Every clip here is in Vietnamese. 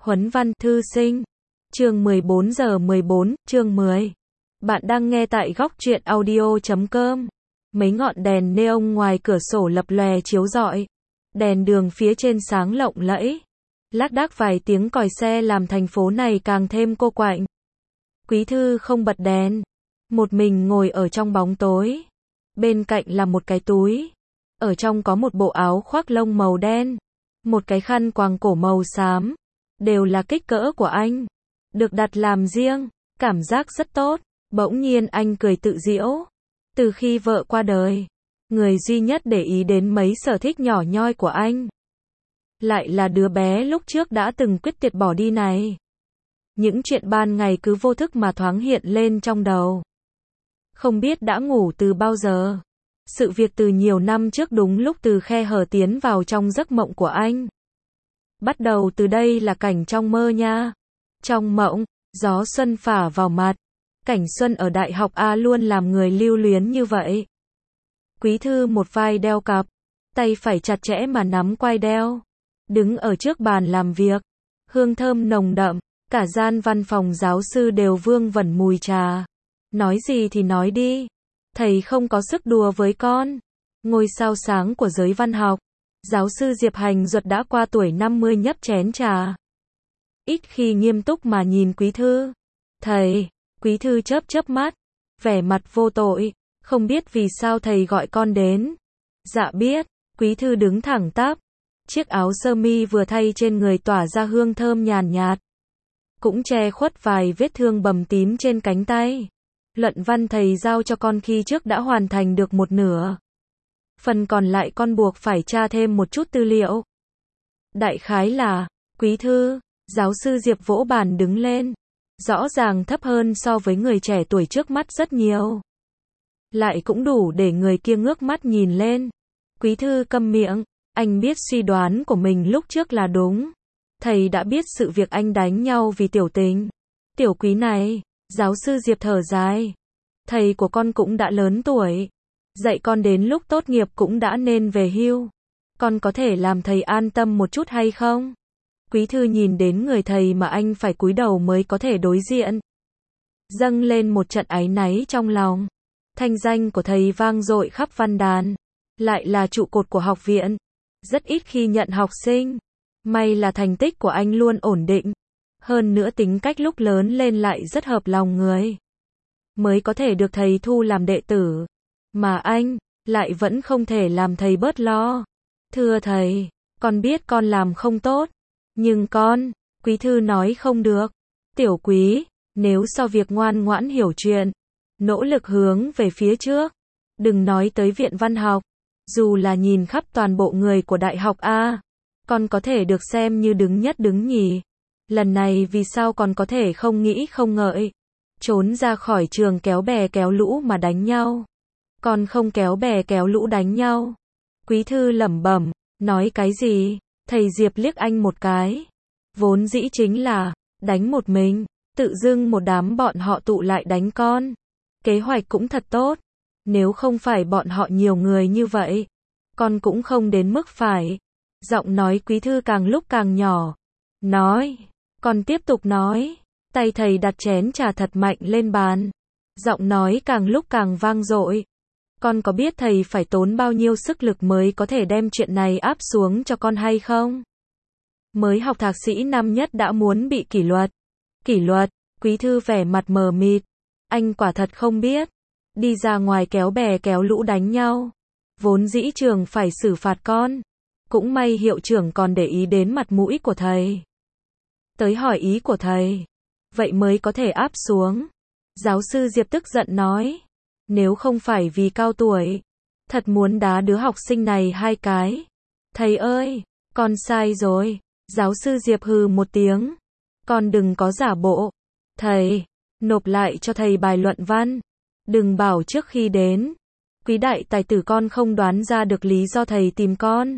Huấn văn thư sinh. Chương 14 giờ 14, chương 10. Bạn đang nghe tại góc truyện audio.com. Mấy ngọn đèn neon ngoài cửa sổ lập lòe chiếu rọi. Đèn đường phía trên sáng lộng lẫy. Lác đác vài tiếng còi xe làm thành phố này càng thêm cô quạnh. Quý thư không bật đèn. Một mình ngồi ở trong bóng tối. Bên cạnh là một cái túi. Ở trong có một bộ áo khoác lông màu đen. Một cái khăn quàng cổ màu xám. Đều là kích cỡ của anh. Được đặt làm riêng. Cảm giác rất tốt. Bỗng nhiên anh cười tự giễu. Từ khi vợ qua đời, người duy nhất để ý đến mấy sở thích nhỏ nhoi của anh lại là đứa bé lúc trước đã từng quyết tuyệt bỏ đi này. Những chuyện ban ngày cứ vô thức mà thoáng hiện lên trong đầu. Không biết đã ngủ từ bao giờ. Sự việc từ nhiều năm trước đúng lúc từ khe hở tiến vào trong giấc mộng của anh. Bắt đầu từ đây là cảnh trong mơ nha. Trong mộng, gió xuân phả vào mặt. Cảnh xuân ở Đại học A luôn làm người lưu luyến như vậy. Quý thư một vai đeo cặp, tay phải chặt chẽ mà nắm quai đeo. Đứng ở trước bàn làm việc, hương thơm nồng đậm, cả gian văn phòng giáo sư đều vương vẩn mùi trà. Nói gì thì nói đi, thầy không có sức đùa với con. Ngôi sao sáng của giới văn học, giáo sư Diệp Hành Duật đã qua tuổi 50 nhấp chén trà. Ít khi nghiêm túc mà nhìn quý thư. Thầy, quý thư chớp chớp mắt, vẻ mặt vô tội, không biết vì sao thầy gọi con đến. Dạ biết, quý thư đứng thẳng tắp. Chiếc áo sơ mi vừa thay trên người tỏa ra hương thơm nhàn nhạt. Cũng che khuất vài vết thương bầm tím trên cánh tay. Luận văn thầy giao cho con khi trước đã hoàn thành được một nửa. Phần còn lại con buộc phải tra thêm một chút tư liệu. Đại khái là, quý thư, giáo sư Diệp vỗ bàn đứng lên. Rõ ràng thấp hơn so với người trẻ tuổi trước mắt rất nhiều. Lại cũng đủ để người kia ngước mắt nhìn lên. Quý thư câm miệng, anh biết suy đoán của mình lúc trước là đúng. Thầy đã biết sự việc anh đánh nhau vì tiểu tình. Tiểu quý này, giáo sư Diệp thở dài. Thầy của con cũng đã lớn tuổi. Dạy con đến lúc tốt nghiệp cũng đã nên về hưu. Con có thể làm thầy an tâm một chút hay không? Quý thư nhìn đến người thầy mà anh phải cúi đầu mới có thể đối diện. Dâng lên một trận áy náy trong lòng. Thanh danh của thầy vang dội khắp văn đàn. Lại là trụ cột của học viện. Rất ít khi nhận học sinh. May là thành tích của anh luôn ổn định. Hơn nữa tính cách lúc lớn lên lại rất hợp lòng người. Mới có thể được thầy thu làm đệ tử. Mà anh, lại vẫn không thể làm thầy bớt lo. Thưa thầy, con biết con làm không tốt. Nhưng con, quý thư nói không được. Tiểu quý, nếu sau việc ngoan ngoãn hiểu chuyện, nỗ lực hướng về phía trước, đừng nói tới viện văn học, dù là nhìn khắp toàn bộ người của Đại học A, con có thể được xem như đứng nhất đứng nhì. Lần này vì sao con có thể không nghĩ không ngợi, trốn ra khỏi trường kéo bè kéo lũ mà đánh nhau. Con không kéo bè kéo lũ đánh nhau. Quý thư lẩm bẩm, nói cái gì? Thầy Diệp liếc anh một cái. Vốn dĩ chính là đánh một mình, tự dưng một đám bọn họ tụ lại đánh con. Kế hoạch cũng thật tốt. Nếu không phải bọn họ nhiều người như vậy, con cũng không đến mức phải. Giọng nói quý thư càng lúc càng nhỏ. Nói, con tiếp tục nói. Tay thầy đặt chén trà thật mạnh lên bàn. Giọng nói càng lúc càng vang dội. Con có biết thầy phải tốn bao nhiêu sức lực mới có thể đem chuyện này áp xuống cho con hay không? Mới học thạc sĩ năm nhất đã muốn bị kỷ luật. Kỷ luật, quý thư vẻ mặt mờ mịt. Anh quả thật không biết. Đi ra ngoài kéo bè kéo lũ đánh nhau. Vốn dĩ trường phải xử phạt con. Cũng may hiệu trưởng còn để ý đến mặt mũi của thầy. Tới hỏi ý của thầy. Vậy mới có thể áp xuống. Giáo sư Diệp tức giận nói. Nếu không phải vì cao tuổi, thật muốn đá đứa học sinh này hai cái. Thầy ơi, con sai rồi. Giáo sư Diệp hừ một tiếng. Con đừng có giả bộ. Thầy, nộp lại cho thầy bài luận văn. Đừng bảo trước khi đến. Quý đại tài tử con không đoán ra được lý do thầy tìm con.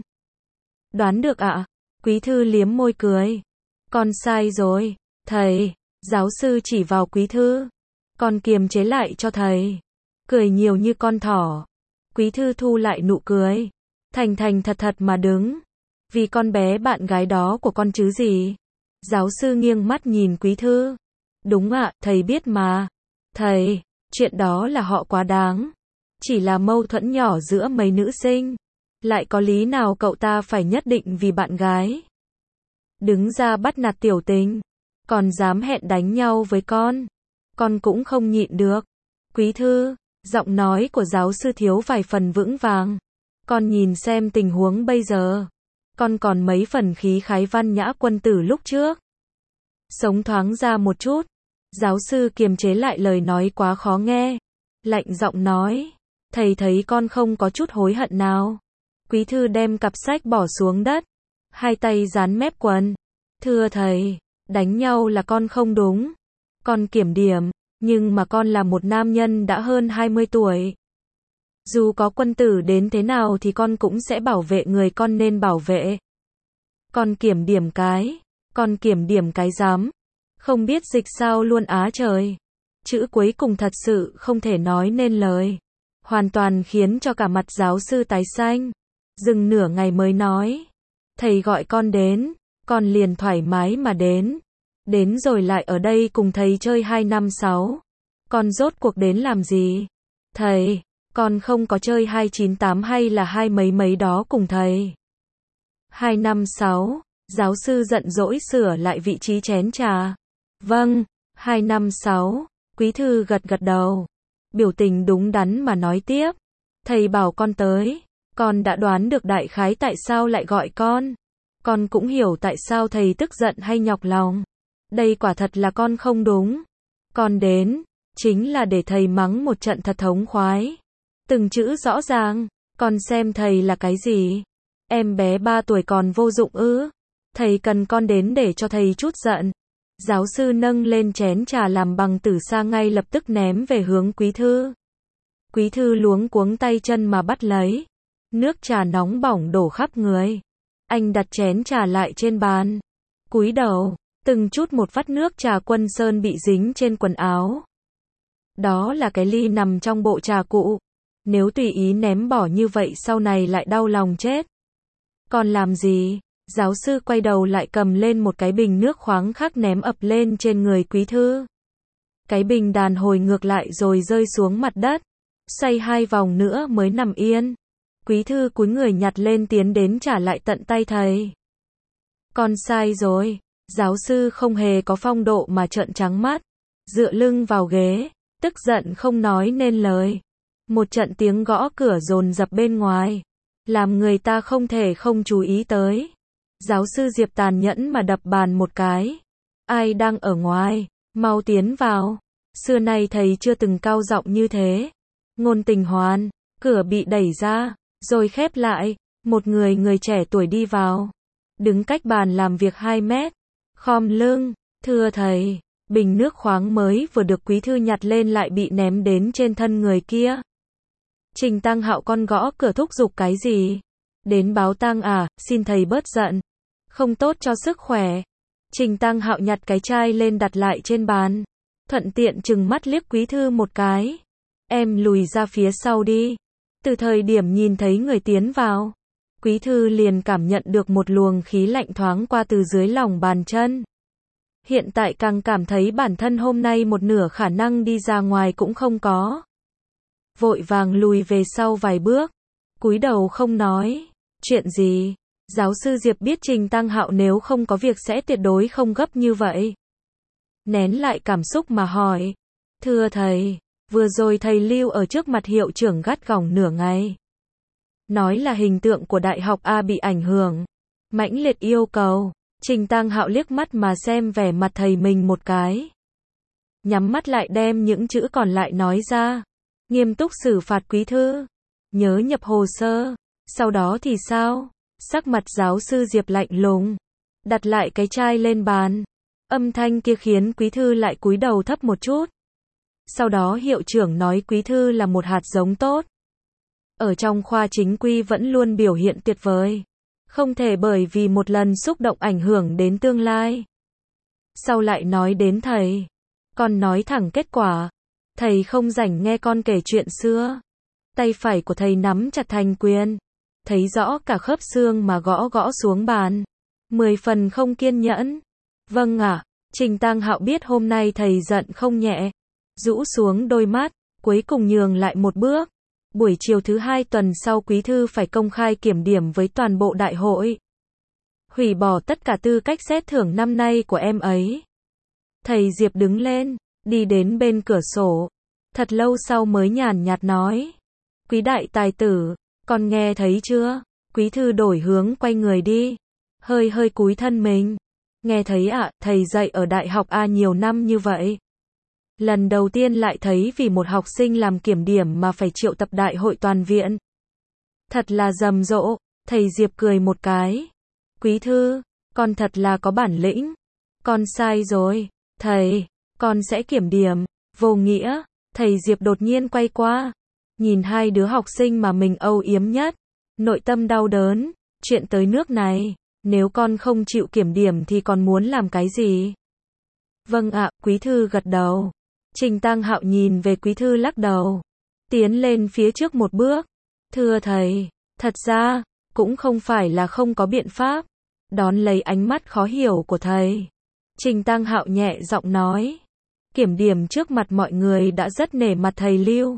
Đoán được ạ? Quý thư liếm môi cười. Con sai rồi. Thầy, giáo sư chỉ vào quý thư. Con kiềm chế lại cho thầy. Cười nhiều như con thỏ. Quý thư thu lại nụ cười. Thành thành thật thật mà đứng. Vì con bé bạn gái đó của con chứ gì. Giáo sư nghiêng mắt nhìn Quý Thư. Đúng ạ, thầy biết mà. Thầy, chuyện đó là họ quá đáng. Chỉ là mâu thuẫn nhỏ giữa mấy nữ sinh. Lại có lý nào cậu ta phải nhất định vì bạn gái đứng ra bắt nạt tiểu tình, còn dám hẹn đánh nhau với con cũng không nhịn được. Quý Thư, giọng nói của giáo sư thiếu vài phần vững vàng. Con nhìn xem tình huống bây giờ. Con còn mấy phần khí khái văn nhã quân tử lúc trước. Sống thoáng ra một chút. Giáo sư kiềm chế lại lời nói quá khó nghe. Lạnh giọng nói. Thầy thấy con không có chút hối hận nào. Quý Thư đem cặp sách bỏ xuống đất. Hai tay dán mép quần. Thưa thầy, đánh nhau là con không đúng. Con kiểm điểm, nhưng mà con là một nam nhân đã hơn 20 tuổi. Dù có quân tử đến thế nào thì con cũng sẽ bảo vệ người con nên bảo vệ. Con kiểm điểm cái dám. Không biết dịch sao luôn á trời. Chữ cuối cùng thật sự không thể nói nên lời. Hoàn toàn khiến cho cả mặt giáo sư tái xanh. Dừng nửa ngày mới nói. Thầy gọi con đến, con liền thoải mái mà đến. Đến rồi lại ở đây cùng thầy chơi 2 năm 6. Con rốt cuộc đến làm gì? Thầy, con không có chơi 298 hay là hai mấy đó cùng thầy. 2 năm 6, giáo sư giận dỗi sửa lại vị trí chén trà. Vâng, 2 năm 6, Quý Thư gật đầu. Biểu tình đúng đắn mà nói tiếp. Thầy bảo con tới, con đã đoán được đại khái tại sao lại gọi con. Con cũng hiểu tại sao thầy tức giận hay nhọc lòng. Đây quả thật là con không đúng. Con đến, chính là để thầy mắng một trận thật thống khoái. Từng chữ rõ ràng, con xem thầy là cái gì? Em bé 3 tuổi còn vô dụng ư? Thầy cần con đến để cho thầy chút giận. Giáo sư nâng lên chén trà làm bằng tử sa ngay lập tức ném về hướng Quý Thư. Quý Thư luống cuống tay chân mà bắt lấy. Nước trà nóng bỏng đổ khắp người. Anh đặt chén trà lại trên bàn. Cúi đầu, từng chút một vắt nước trà Quân Sơn bị dính trên quần áo. Đó là cái ly nằm trong bộ trà cụ. Nếu tùy ý ném bỏ như vậy sau này lại đau lòng chết. Còn làm gì? Giáo sư quay đầu lại cầm lên một cái bình nước khoáng khác ném ập lên trên người Quý Thư. Cái bình đàn hồi ngược lại rồi rơi xuống mặt đất. Xoay 2 vòng nữa mới nằm yên. Quý Thư cúi người nhặt lên tiến đến trả lại tận tay thầy. Con sai rồi. Giáo sư không hề có phong độ mà trợn trắng mắt. Dựa lưng vào ghế, tức giận không nói nên lời. Một trận tiếng gõ cửa dồn dập bên ngoài. Làm người ta không thể không chú ý tới. Giáo sư Diệp tàn nhẫn mà đập bàn một cái. Ai đang ở ngoài? Mau tiến vào. Xưa nay thầy chưa từng cao giọng như thế. Ngôn Tình Hoàn. Cửa bị đẩy ra, rồi khép lại. Một người trẻ tuổi đi vào. Đứng cách bàn làm việc 2 mét. Khom lưng. Thưa thầy. Bình nước khoáng mới vừa được Quý Thư nhặt lên lại bị ném đến trên thân người kia. Trình Tăng Hạo con gõ cửa thúc giục cái gì? Đến báo tang à, xin thầy bớt giận. Không tốt cho sức khỏe. Trình Tăng Hạo nhặt cái chai lên đặt lại trên bàn. Thuận tiện trừng mắt liếc Quý Thư một cái. Em lùi ra phía sau đi. Từ thời điểm nhìn thấy người tiến vào, Quý Thư liền cảm nhận được một luồng khí lạnh thoáng qua từ dưới lòng bàn chân. Hiện tại càng cảm thấy bản thân hôm nay một nửa khả năng đi ra ngoài cũng không có. Vội vàng lùi về sau vài bước, cúi đầu không nói. Chuyện gì? Giáo sư Diệp biết Trình Tăng Hạo nếu không có việc sẽ tuyệt đối không gấp như vậy. Nén lại cảm xúc mà hỏi. Thưa thầy, vừa rồi thầy lưu ở trước mặt hiệu trưởng gắt gỏng nửa ngày. Nói là hình tượng của Đại học A bị ảnh hưởng. Mãnh liệt yêu cầu. Trình Tăng Hạo liếc mắt mà xem vẻ mặt thầy mình một cái. Nhắm mắt lại đem những chữ còn lại nói ra. Nghiêm túc xử phạt Quý Thư. Nhớ nhập hồ sơ. Sau đó thì sao? Sắc mặt giáo sư Diệp lạnh lùng. Đặt lại cái chai lên bàn. Âm thanh kia khiến Quý Thư lại cúi đầu thấp một chút. Sau đó hiệu trưởng nói Quý Thư là một hạt giống tốt. Ở trong khoa chính quy vẫn luôn biểu hiện tuyệt vời. Không thể bởi vì một lần xúc động ảnh hưởng đến tương lai. Sau lại nói đến thầy. Con nói thẳng kết quả. Thầy không rảnh nghe con kể chuyện xưa. Tay phải của thầy nắm chặt thành quyền. Thấy rõ cả khớp xương mà gõ xuống bàn. 10 phần không kiên nhẫn. Vâng ạ. Trình Tăng Hạo biết hôm nay thầy giận không nhẹ. Rũ xuống đôi mắt, cuối cùng nhường lại một bước. Buổi chiều thứ 2 tuần sau quý thư phải công khai kiểm điểm với toàn bộ đại hội. Hủy bỏ tất cả tư cách xét thưởng năm nay của em ấy. Thầy Diệp đứng lên, đi đến bên cửa sổ. Thật lâu sau mới nhàn nhạt nói. Quý đại tài tử, con nghe thấy chưa? Quý thư đổi hướng quay người đi. Hơi hơi cúi thân mình. Nghe thấy ạ, thầy dạy ở đại học A nhiều năm như vậy. Lần đầu tiên lại thấy vì một học sinh làm kiểm điểm mà phải triệu tập đại hội toàn viện. Thật là rầm rộ, thầy Diệp cười một cái. Quý thư, con thật là có bản lĩnh. Con sai rồi, thầy, con sẽ kiểm điểm. Vô nghĩa, thầy Diệp đột nhiên quay qua. Nhìn hai đứa học sinh mà mình âu yếm nhất. Nội tâm đau đớn, chuyện tới nước này. Nếu con không chịu kiểm điểm thì còn muốn làm cái gì? Vâng ạ, quý thư gật đầu. Trình Tăng Hạo nhìn về quý thư lắc đầu. Tiến lên phía trước một bước. Thưa thầy, thật ra, cũng không phải là không có biện pháp. Đón lấy ánh mắt khó hiểu của thầy. Trình Tăng Hạo nhẹ giọng nói. Kiểm điểm trước mặt mọi người đã rất nể mặt thầy Lưu.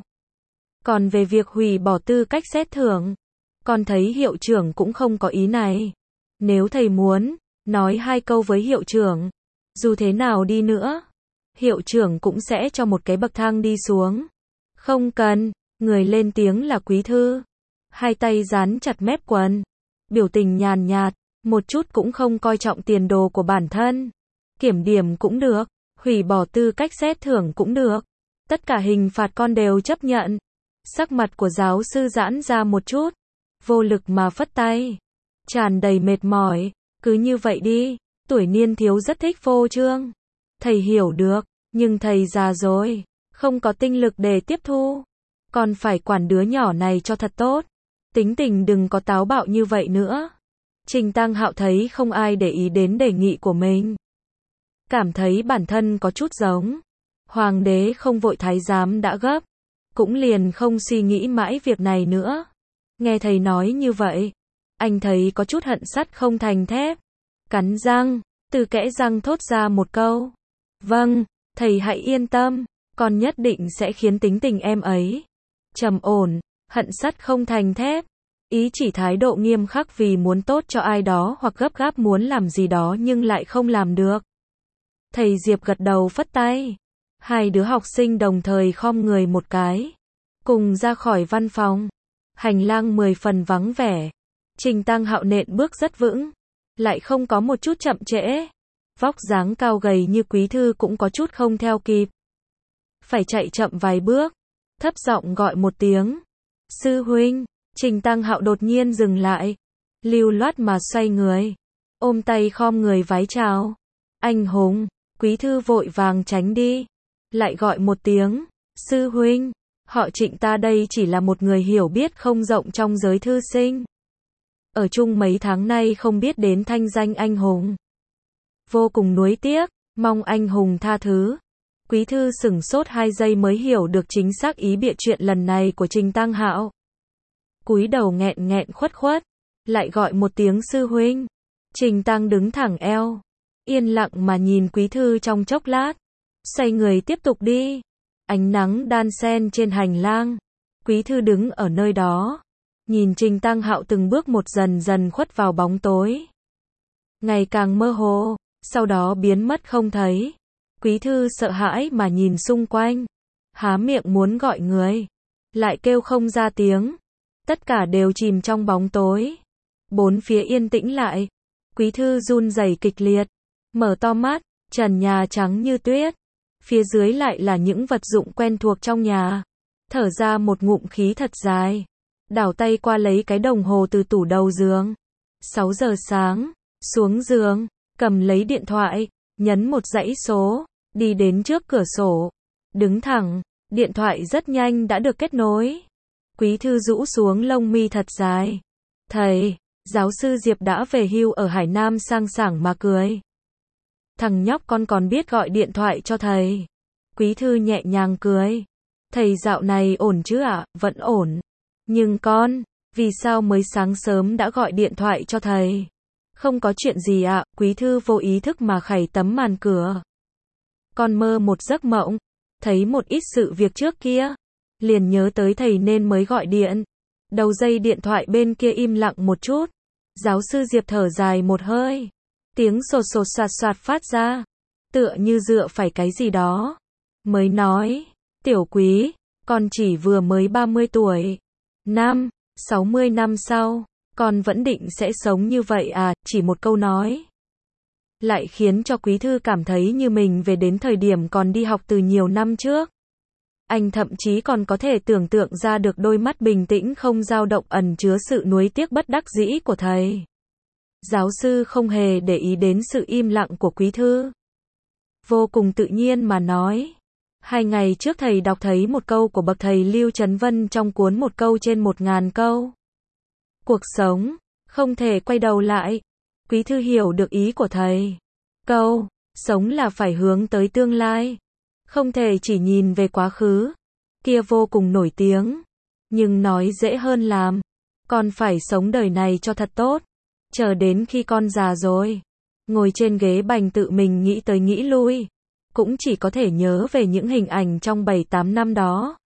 Còn về việc hủy bỏ tư cách xét thưởng, con thấy hiệu trưởng cũng không có ý này. Nếu thầy muốn, nói 2 câu với hiệu trưởng. Dù thế nào đi nữa, hiệu trưởng cũng sẽ cho một cái bậc thang đi xuống. Không cần, người lên tiếng là quý thư. Hai tay dán chặt mép quần. Biểu tình nhàn nhạt, một chút cũng không coi trọng tiền đồ của bản thân. Kiểm điểm cũng được, hủy bỏ tư cách xét thưởng cũng được. Tất cả hình phạt con đều chấp nhận. Sắc mặt của giáo sư giãn ra một chút. Vô lực mà phất tay. Tràn đầy mệt mỏi, cứ như vậy đi, tuổi niên thiếu rất thích phô trương. Thầy hiểu được, nhưng thầy già rồi, không có tinh lực để tiếp thu. Còn phải quản đứa nhỏ này cho thật tốt. Tính tình đừng có táo bạo như vậy nữa. Trình Tăng Hạo thấy không ai để ý đến đề nghị của mình. Cảm thấy bản thân có chút giống. Hoàng đế không vội thái giám đã gấp. Cũng liền không suy nghĩ mãi việc này nữa. Nghe thầy nói như vậy. Anh thấy có chút hận sắt không thành thép. Cắn răng, từ kẽ răng thốt ra một câu. Vâng, thầy hãy yên tâm, con nhất định sẽ khiến tính tình em ấy trầm ổn. Hận sắt không thành thép. Ý chỉ thái độ nghiêm khắc vì muốn tốt cho ai đó hoặc gấp gáp muốn làm gì đó nhưng lại không làm được. Thầy Diệp gật đầu phất tay. Hai đứa học sinh đồng thời khom người một cái. Cùng ra khỏi văn phòng. Hành lang 10 phần vắng vẻ. Trình Tăng Hạo nện bước rất vững, lại không có một chút chậm trễ. Vóc dáng cao gầy như quý thư cũng có chút không theo kịp. Phải chạy chậm vài bước, thấp giọng gọi một tiếng. Sư huynh, Trình Tăng Hạo đột nhiên dừng lại. Lưu loát mà xoay người. Ôm tay khom người vái chào. Anh hùng, quý thư vội vàng tránh đi. Lại gọi một tiếng. Sư huynh, họ Trịnh ta đây chỉ là một người hiểu biết không rộng trong giới thư sinh. Ở chung mấy tháng nay không biết đến thanh danh anh hùng. Vô cùng nuối tiếc, mong anh hùng tha thứ. Quý thư sửng sốt 2 giây mới hiểu được chính xác ý bịa chuyện lần này của Trình Tăng Hạo. Cúi đầu nghẹn nghẹn khuất khuất, lại gọi một tiếng sư huynh. Trình Tăng đứng thẳng eo, yên lặng mà nhìn quý thư trong chốc lát, xoay người tiếp tục đi. Ánh nắng đan xen trên hành lang, quý thư đứng ở nơi đó. Nhìn Trình Tăng Hạo từng bước một dần dần khuất vào bóng tối. Ngày càng mơ hồ, sau đó biến mất không thấy. Quý thư sợ hãi mà nhìn xung quanh. Há miệng muốn gọi người. Lại kêu không ra tiếng. Tất cả đều chìm trong bóng tối. Bốn phía yên tĩnh lại. Quý thư run rẩy kịch liệt. Mở to mắt, trần nhà trắng như tuyết. Phía dưới lại là những vật dụng quen thuộc trong nhà. Thở ra một ngụm khí thật dài. Đảo tay qua lấy cái đồng hồ từ tủ đầu giường. 6 giờ sáng, xuống giường, cầm lấy điện thoại, nhấn một dãy số, đi đến trước cửa sổ. Đứng thẳng, điện thoại rất nhanh đã được kết nối. Quý thư rũ xuống lông mi thật dài. Thầy, giáo sư Diệp đã về hưu ở Hải Nam sang sảng mà cười. Thằng nhóc con còn biết gọi điện thoại cho thầy. Quý thư nhẹ nhàng cười. Thầy dạo này ổn chứ ạ? Vẫn ổn. Nhưng con, vì sao mới sáng sớm đã gọi điện thoại cho thầy? Không có chuyện gì ạ, quý thư vô ý thức mà khẩy tấm màn cửa. Con mơ một giấc mộng, thấy một ít sự việc trước kia, liền nhớ tới thầy nên mới gọi điện. Đầu dây điện thoại bên kia im lặng một chút. Giáo sư Diệp thở dài một hơi. Tiếng sột sột soạt soạt phát ra, tựa như dựa phải cái gì đó. Mới nói, tiểu quý, con chỉ vừa mới 30 tuổi. 60 năm sau, con vẫn định sẽ sống như vậy à, chỉ một câu nói. Lại khiến cho quý thư cảm thấy như mình về đến thời điểm còn đi học từ nhiều năm trước. Anh thậm chí còn có thể tưởng tượng ra được đôi mắt bình tĩnh không dao động ẩn chứa sự nuối tiếc bất đắc dĩ của thầy. Giáo sư không hề để ý đến sự im lặng của quý thư. Vô cùng tự nhiên mà nói. 2 ngày trước thầy đọc thấy một câu của bậc thầy Lưu Trấn Vân trong cuốn Một câu trên 1000 câu. Cuộc sống, không thể quay đầu lại. Quý thư hiểu được ý của thầy. Câu, sống là phải hướng tới tương lai. Không thể chỉ nhìn về quá khứ. Kia vô cùng nổi tiếng. Nhưng nói dễ hơn làm. Con phải sống đời này cho thật tốt. Chờ đến khi con già rồi, ngồi trên ghế bành tự mình nghĩ tới nghĩ lui, cũng chỉ có thể nhớ về những hình ảnh trong 7-8 năm đó.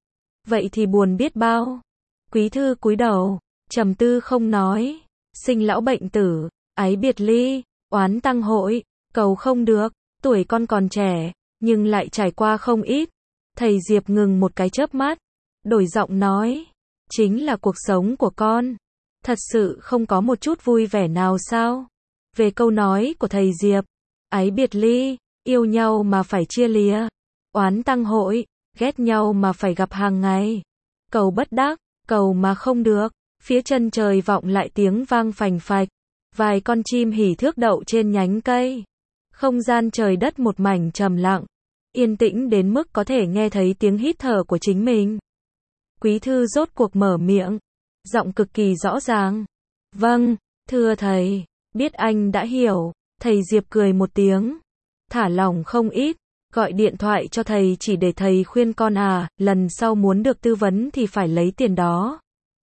Vậy thì buồn biết bao. Quý thư cúi đầu, trầm tư không nói. Sinh lão bệnh tử, ái biệt ly, oán tăng hội, cầu không được. Tuổi con còn trẻ, nhưng lại trải qua không ít. Thầy Diệp ngừng một cái chớp mắt, đổi giọng nói, chính là cuộc sống của con. Thật sự không có một chút vui vẻ nào sao? Về câu nói của thầy Diệp, ái biệt ly, yêu nhau mà phải chia lìa, oán tăng hội, ghét nhau mà phải gặp hàng ngày, cầu bất đắc, cầu mà không được. Phía chân trời vọng lại tiếng vang phành phạch, vài con chim hỉ thước đậu trên nhánh cây. Không gian trời đất một mảnh trầm lặng, yên tĩnh đến mức có thể nghe thấy tiếng hít thở của chính mình. Quý thư rốt cuộc mở miệng, giọng cực kỳ rõ ràng. Vâng, thưa thầy, biết anh đã hiểu. Thầy Diệp cười một tiếng, thả lỏng không ít, gọi điện thoại cho thầy chỉ để thầy khuyên con à, lần sau muốn được tư vấn thì phải lấy tiền đó.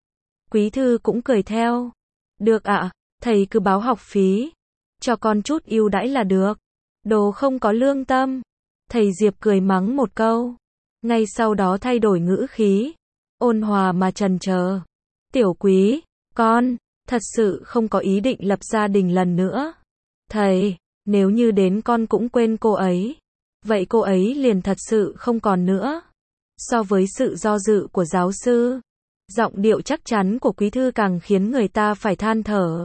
Quý thư cũng cười theo. Được ạ, thầy cứ báo học phí, cho con chút ưu đãi là được. Đồ không có lương tâm. Thầy Diệp cười mắng một câu, ngay sau đó thay đổi ngữ khí, ôn hòa mà trần chờ. Tiểu quý, con, thật sự không có ý định lập gia đình lần nữa. Thầy, nếu như đến con cũng quên cô ấy, vậy cô ấy liền thật sự không còn nữa. So với sự do dự của giáo sư, giọng điệu chắc chắn của quý thư càng khiến người ta phải than thở.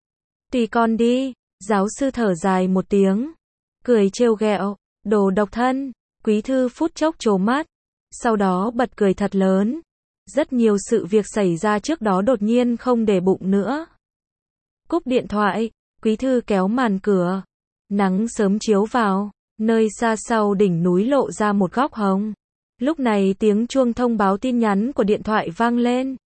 Tùy con đi, giáo sư thở dài một tiếng, cười trêu ghẹo, đồ độc thân. Quý thư phút chốc trố mắt, sau đó bật cười thật lớn. Rất nhiều sự việc xảy ra trước đó đột nhiên không để bụng nữa. Cúp điện thoại, quý thư kéo màn cửa. Nắng sớm chiếu vào, nơi xa sau đỉnh núi lộ ra một góc hồng. Lúc này tiếng chuông thông báo tin nhắn của điện thoại vang lên.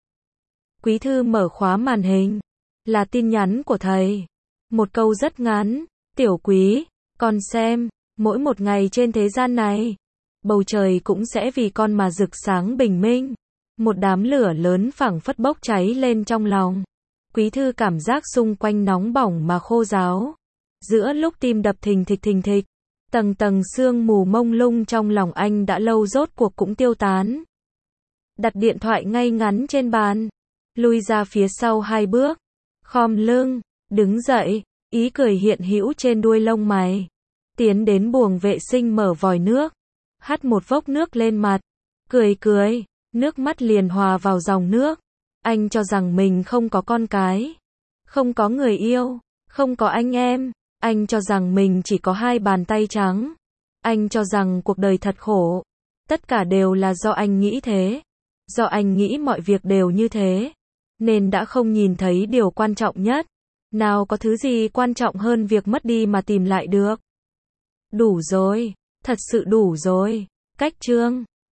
Quý thư mở khóa màn hình. Là tin nhắn của thầy. Một câu rất ngắn. Tiểu quý, con xem, mỗi một ngày trên thế gian này, bầu trời cũng sẽ vì con mà rực sáng bình minh. Một đám lửa lớn phảng phất bốc cháy lên trong lòng. Quý thư cảm giác xung quanh nóng bỏng mà khô ráo. Giữa lúc tim đập thình thịch, tầng tầng sương mù mông lung trong lòng anh đã lâu rốt cuộc cũng tiêu tán. Đặt điện thoại ngay ngắn trên bàn, lui ra phía sau 2 bước, khom lưng, đứng dậy, ý cười hiện hữu trên đuôi lông mày. Tiến đến buồng vệ sinh mở vòi nước, hắt một vốc nước lên mặt, cười, nước mắt liền hòa vào dòng nước. Anh cho rằng mình không có con cái, không có người yêu, không có anh em. Anh cho rằng mình chỉ có 2 bàn tay trắng. Anh cho rằng cuộc đời thật khổ. Tất cả đều là do anh nghĩ thế. Do anh nghĩ mọi việc đều như thế. Nên đã không nhìn thấy điều quan trọng nhất. Nào có thứ gì quan trọng hơn việc mất đi mà tìm lại được. Đủ rồi. Thật sự đủ rồi. Cách chương